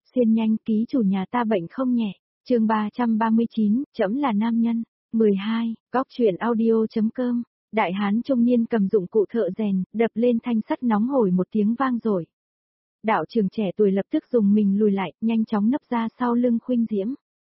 Xiên nhanh, ký chủ nhà ta bệnh không nhẹ. Chương 339, trẫm là nam nhân. 12, góc truyện audio.com. Đại hán trung niên cầm dụng cụ thợ rèn, đập lên thanh sắt nóng hổi một tiếng vang rồi. Đạo trưởng trẻ tuổi lập tức dùng mình lùi lại, nhanh chóng nấp ra sau lưng Khuynh Diễm.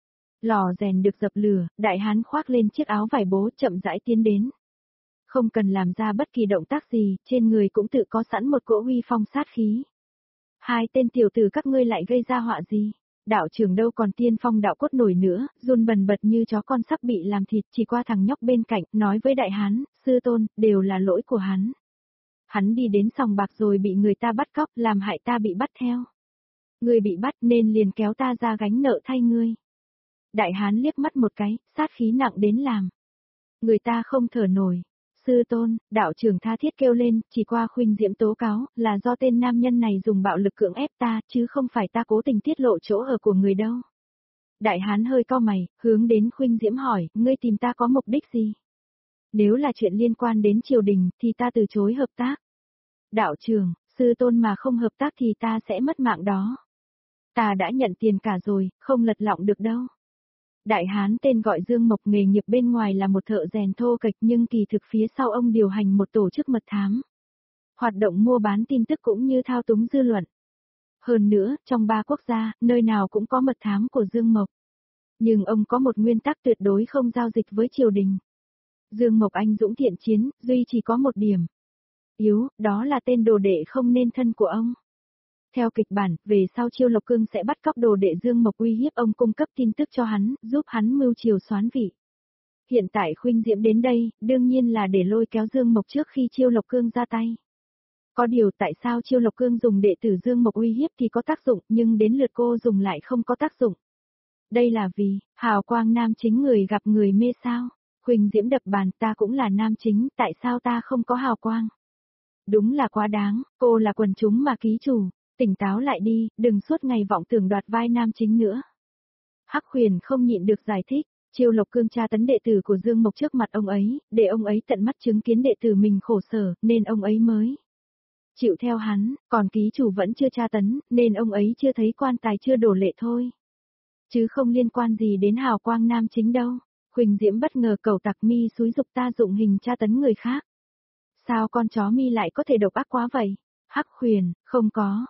Lò rèn được dập lửa, đại hán khoác lên chiếc áo vải bố chậm rãi tiến đến. Không cần làm ra bất kỳ động tác gì, trên người cũng tự có sẵn một cỗ uy phong sát khí. Hai tên tiểu tử các ngươi lại gây ra họa gì? Đạo trưởng đâu còn tiên phong đạo cốt nổi nữa, run bần bật như chó con sắp bị làm thịt, chỉ qua thằng nhóc bên cạnh, nói với đại hán, sư tôn, đều là lỗi của hắn. Hắn đi đến sòng bạc rồi bị người ta bắt cóc, làm hại ta bị bắt theo. Ngươi bị bắt nên liền kéo ta ra gánh nợ thay ngươi. Đại hán liếc mắt một cái, sát khí nặng đến làm. Người ta không thở nổi. Sư tôn, đạo trưởng tha thiết kêu lên, chỉ qua Khuynh Diễm tố cáo, là do tên nam nhân này dùng bạo lực cưỡng ép ta, chứ không phải ta cố tình tiết lộ chỗ ở của người đâu. Đại hán hơi cau mày, hướng đến Khuynh Diễm hỏi, ngươi tìm ta có mục đích gì? Nếu là chuyện liên quan đến triều đình, thì ta từ chối hợp tác. Đạo trưởng, sư tôn mà không hợp tác thì ta sẽ mất mạng đó. Ta đã nhận tiền cả rồi, không lật lọng được đâu. Đại hán tên gọi Dương Mộc, nghề nghiệp bên ngoài là một thợ rèn thô kệch, nhưng kỳ thực phía sau ông điều hành một tổ chức mật thám. Hoạt động mua bán tin tức cũng như thao túng dư luận. Hơn nữa, trong 3 quốc gia, nơi nào cũng có mật thám của Dương Mộc. Nhưng ông có một nguyên tắc tuyệt đối không giao dịch với triều đình. Dương Mộc anh dũng thiện chiến, duy chỉ có một điểm yếu, đó là tên đồ đệ không nên thân của ông. Theo kịch bản, về sau Chiêu Lộc Cương sẽ bắt cóc đồ đệ Dương Mộc uy hiếp ông cung cấp tin tức cho hắn, giúp hắn mưu triều soán vị. Hiện tại Khuynh Diễm đến đây, đương nhiên là để lôi kéo Dương Mộc trước khi Chiêu Lộc Cương ra tay. Có điều tại sao Chiêu Lộc Cương dùng đệ tử Dương Mộc uy hiếp thì có tác dụng, nhưng đến lượt cô dùng lại không có tác dụng. Đây là vì, hào quang nam chính người gặp người mê sao. Khuynh Diễm đập bàn, ta cũng là nam chính, tại sao ta không có hào quang? Đúng là quá đáng, cô là quần chúng mà ký chủ. Tỉnh táo lại đi, đừng suốt ngày vọng tưởng đoạt vai nam chính nữa. Hắc Huyền không nhịn được giải thích, Chiêu Lộc Cương tra tấn đệ tử của Dương Mộc trước mặt ông ấy, để ông ấy tận mắt chứng kiến đệ tử mình khổ sở, nên ông ấy mới chịu theo hắn, còn ký chủ vẫn chưa tra tấn, nên ông ấy chưa thấy quan tài chưa đổ lệ thôi. Chứ không liên quan gì đến hào quang nam chính đâu. Khuynh Diễm bất ngờ cầu tặc mi xúi dục ta dụng hình tra tấn người khác. Sao con chó mi lại có thể độc ác quá vậy? Hắc Huyền, không có,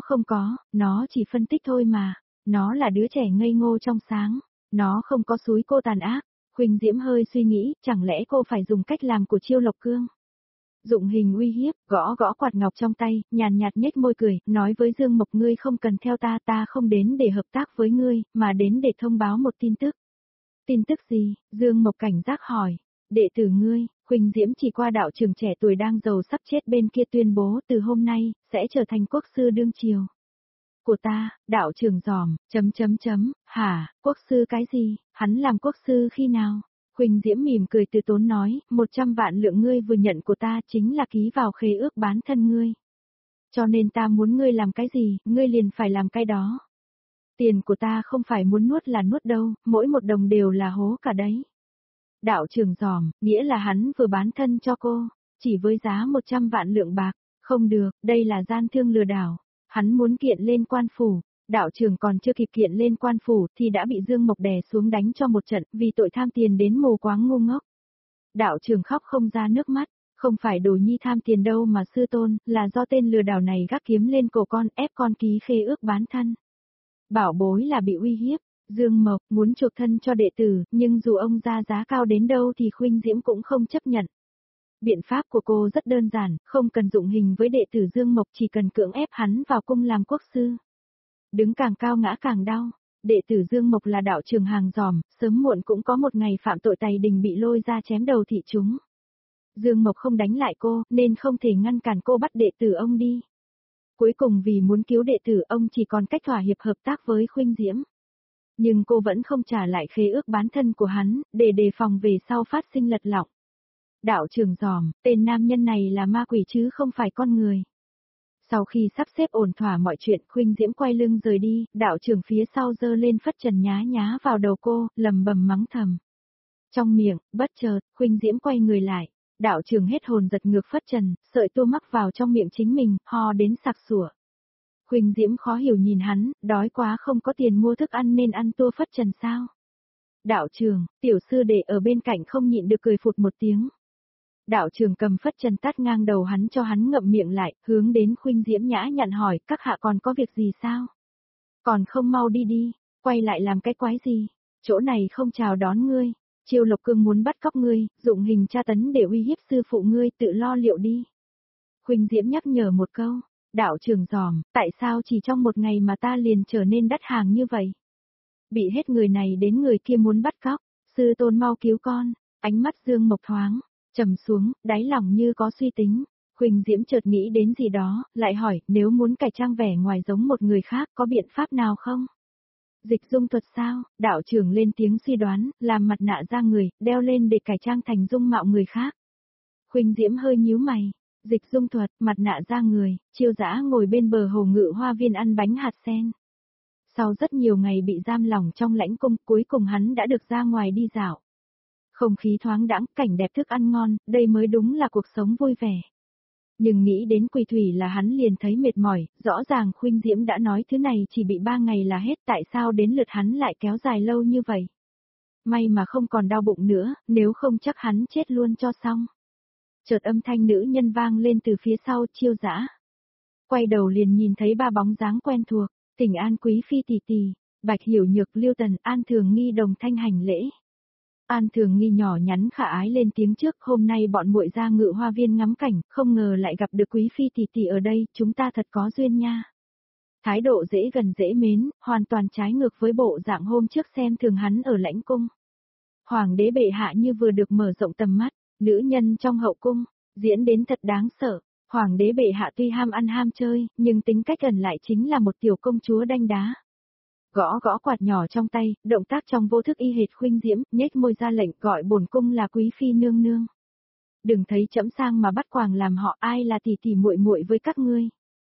nó chỉ phân tích thôi mà, nó là đứa trẻ ngây ngô trong sáng, nó không có xúi cô tàn ác. Khuynh Diễm hơi suy nghĩ, chẳng lẽ cô phải dùng cách làm của Chiêu Lộc Cương? Dụng hình uy hiếp, gõ gõ quạt ngọc trong tay, nhàn nhạt nhếch môi cười, nói với Dương Mộc ngươi không cần theo ta, ta không đến để hợp tác với ngươi, mà đến để thông báo một tin tức. Tin tức gì? Dương Mộc cảnh giác hỏi. Đệ tử ngươi, Khuynh Diễm chỉ qua đạo trưởng trẻ tuổi đang giàu sắp chết bên kia tuyên bố từ hôm nay, sẽ trở thành quốc sư đương triều. Của ta, đạo trưởng giòm, hả, quốc sư cái gì, hắn làm quốc sư khi nào? Khuynh Diễm mỉm cười từ tốn nói, 100 vạn lượng ngươi vừa nhận của ta chính là ký vào khế ước bán thân ngươi. Cho nên ta muốn ngươi làm cái gì, ngươi liền phải làm cái đó. Tiền của ta không phải muốn nuốt là nuốt đâu, mỗi một đồng đều là hố cả đấy. Đạo trưởng giòm, nghĩa là hắn vừa bán thân cho cô, chỉ với giá 100 vạn lượng bạc, không được, đây là gian thương lừa đảo. Hắn muốn kiện lên quan phủ, đạo trưởng còn chưa kịp kiện lên quan phủ thì đã bị Dương Mộc đè xuống đánh cho một trận vì tội tham tiền đến mù quáng ngu ngốc. Đạo trưởng khóc không ra nước mắt, không phải đồ nhi tham tiền đâu mà sư tôn, là do tên lừa đảo này gác kiếm lên cổ con ép con ký khế ước bán thân. Bảo bối là bị uy hiếp. Dương Mộc muốn chuộc thân cho đệ tử, nhưng dù ông ra giá cao đến đâu thì Khuynh Diễm cũng không chấp nhận. Biện pháp của cô rất đơn giản, không cần dụng hình với đệ tử Dương Mộc, chỉ cần cưỡng ép hắn vào cung làm quốc sư. Đứng càng cao ngã càng đau. Đệ tử Dương Mộc là đạo trưởng hàng giòm, sớm muộn cũng có một ngày phạm tội tày đình bị lôi ra chém đầu thị chúng. Dương Mộc không đánh lại cô, nên không thể ngăn cản cô bắt đệ tử ông đi. Cuối cùng vì muốn cứu đệ tử ông chỉ còn cách thỏa hiệp hợp tác với Khuynh Diễm. Nhưng cô vẫn không trả lại khế ước bán thân của hắn, để đề phòng về sau phát sinh lật lọng. Đạo trưởng giòm, tên nam nhân này là ma quỷ chứ không phải con người. Sau khi sắp xếp ổn thỏa mọi chuyện, Khuynh Diễm quay lưng rời đi, đạo trưởng phía sau giơ lên phất trần nhá nhá vào đầu cô, lầm bầm mắng thầm. Trong miệng, bất chợt, Khuynh Diễm quay người lại, đạo trưởng hết hồn giật ngược phất trần, sợi tua mắc vào trong miệng chính mình, ho đến sặc sủa. Khuynh Diễm khó hiểu nhìn hắn, đói quá không có tiền mua thức ăn nên ăn tour phất trần sao. Đạo trưởng, tiểu sư đệ ở bên cạnh không nhịn được cười phụt một tiếng. Đạo trưởng cầm phất trần tát ngang đầu hắn cho hắn ngậm miệng lại, hướng đến Khuynh Diễm nhã nhặn hỏi, các hạ còn có việc gì sao? Còn không mau đi đi, quay lại làm cái quái gì? Chỗ này không chào đón ngươi. Chiêu Lộc Cương muốn bắt cóc ngươi, dụng hình tra tấn để uy hiếp sư phụ ngươi, tự lo liệu đi. Khuynh Diễm nhắc nhở một câu, đạo trưởng giòm, tại sao chỉ trong một ngày mà ta liền trở nên đắt hàng như vậy? Bị hết người này đến người kia muốn bắt cóc, sư tôn mau cứu con, ánh mắt Dương Mộc thoáng, trầm xuống, đáy lòng như có suy tính. Khuynh Diễm chợt nghĩ đến gì đó, lại hỏi, nếu muốn cải trang vẻ ngoài giống một người khác có biện pháp nào không? Dịch dung thuật sao? Đạo trưởng lên tiếng suy đoán, làm mặt nạ ra người, đeo lên để cải trang thành dung mạo người khác. Khuynh Diễm hơi nhíu mày. Dịch dung thuật, mặt nạ ra người, Chiêu Dã ngồi bên bờ hồ ngự hoa viên ăn bánh hạt sen. Sau rất nhiều ngày bị giam lỏng trong lãnh cung, cuối cùng hắn đã được ra ngoài đi dạo. Không khí thoáng đãng, cảnh đẹp thức ăn ngon, đây mới đúng là cuộc sống vui vẻ. Nhưng nghĩ đến Quỳ Thủy là hắn liền thấy mệt mỏi, rõ ràng Khuynh Diễm đã nói thứ này chỉ bị 3 ngày là hết, tại sao đến lượt hắn lại kéo dài lâu như vậy. May mà không còn đau bụng nữa, nếu không chắc hắn chết luôn cho xong. Chợt âm thanh nữ nhân vang lên từ phía sau Chiêu Dã. Quay đầu liền nhìn thấy 3 bóng dáng quen thuộc, Tỉnh An Quý Phi tỷ tỷ, Bạch Hiểu Nhược Lưu Tần, An Thường Nghi đồng thanh hành lễ. An Thường Nghi nhỏ nhắn khả ái lên tiếng trước, hôm nay bọn muội ra Ngự Hoa Viên ngắm cảnh, không ngờ lại gặp được Quý Phi tỷ tỷ ở đây, chúng ta thật có duyên nha. Thái độ dễ gần dễ mến, hoàn toàn trái ngược với bộ dạng hôm trước xem thường hắn ở lãnh cung. Hoàng đế bệ hạ như vừa được mở rộng tầm mắt, nữ nhân trong hậu cung, diễn đến thật đáng sợ. Hoàng đế bệ hạ tuy ham ăn ham chơi, nhưng tính cách ẩn lại chính là một tiểu công chúa đanh đá. Gõ gõ quạt nhỏ trong tay, động tác trong vô thức y hệt Khuynh Diễm, nhếch môi ra lệnh gọi bổn cung là Quý Phi nương nương. Đừng thấy trẫm sang mà bắt quàng làm họ, ai là tỷ tỷ muội muội với các ngươi.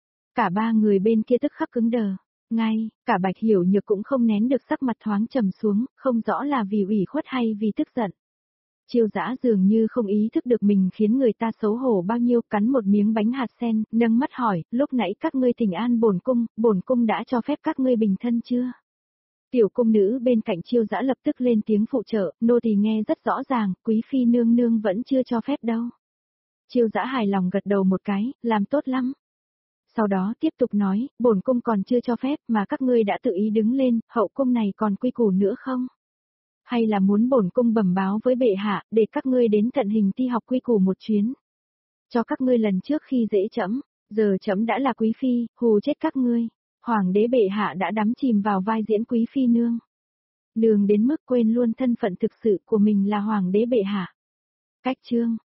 Cả 3 người bên kia tức khắc cứng đờ. Ngay, cả Bạch Hiểu Nhược cũng không nén được sắc mặt thoáng trầm xuống, không rõ là vì ủy khuất hay vì tức giận. Chiêu Dã dường như không ý thức được mình khiến người ta xấu hổ bao nhiêu, cắn một miếng bánh hạt sen, nâng mắt hỏi, lúc nãy các ngươi thỉnh an bổn cung đã cho phép các ngươi bình thân chưa? Tiểu cung nữ bên cạnh Chiêu Dã lập tức lên tiếng phụ trợ, nô tỳ nghe rất rõ ràng, Quý Phi nương nương vẫn chưa cho phép đâu. Chiêu Dã hài lòng gật đầu một cái, làm tốt lắm. Sau đó tiếp tục nói, bổn cung còn chưa cho phép mà các ngươi đã tự ý đứng lên, hậu cung này còn quy củ nữa không? Hay là muốn bổn cung bẩm báo với bệ hạ, để các ngươi đến tận hình ti học quy củ một chuyến? Cho các ngươi lần trước khi dễ trẫm, giờ trẫm đã là Quý Phi, hù chết các ngươi. Hoàng đế bệ hạ đã đắm chìm vào vai diễn Quý Phi nương. Nương đến mức quên luôn thân phận thực sự của mình là Hoàng đế bệ hạ. Cách chương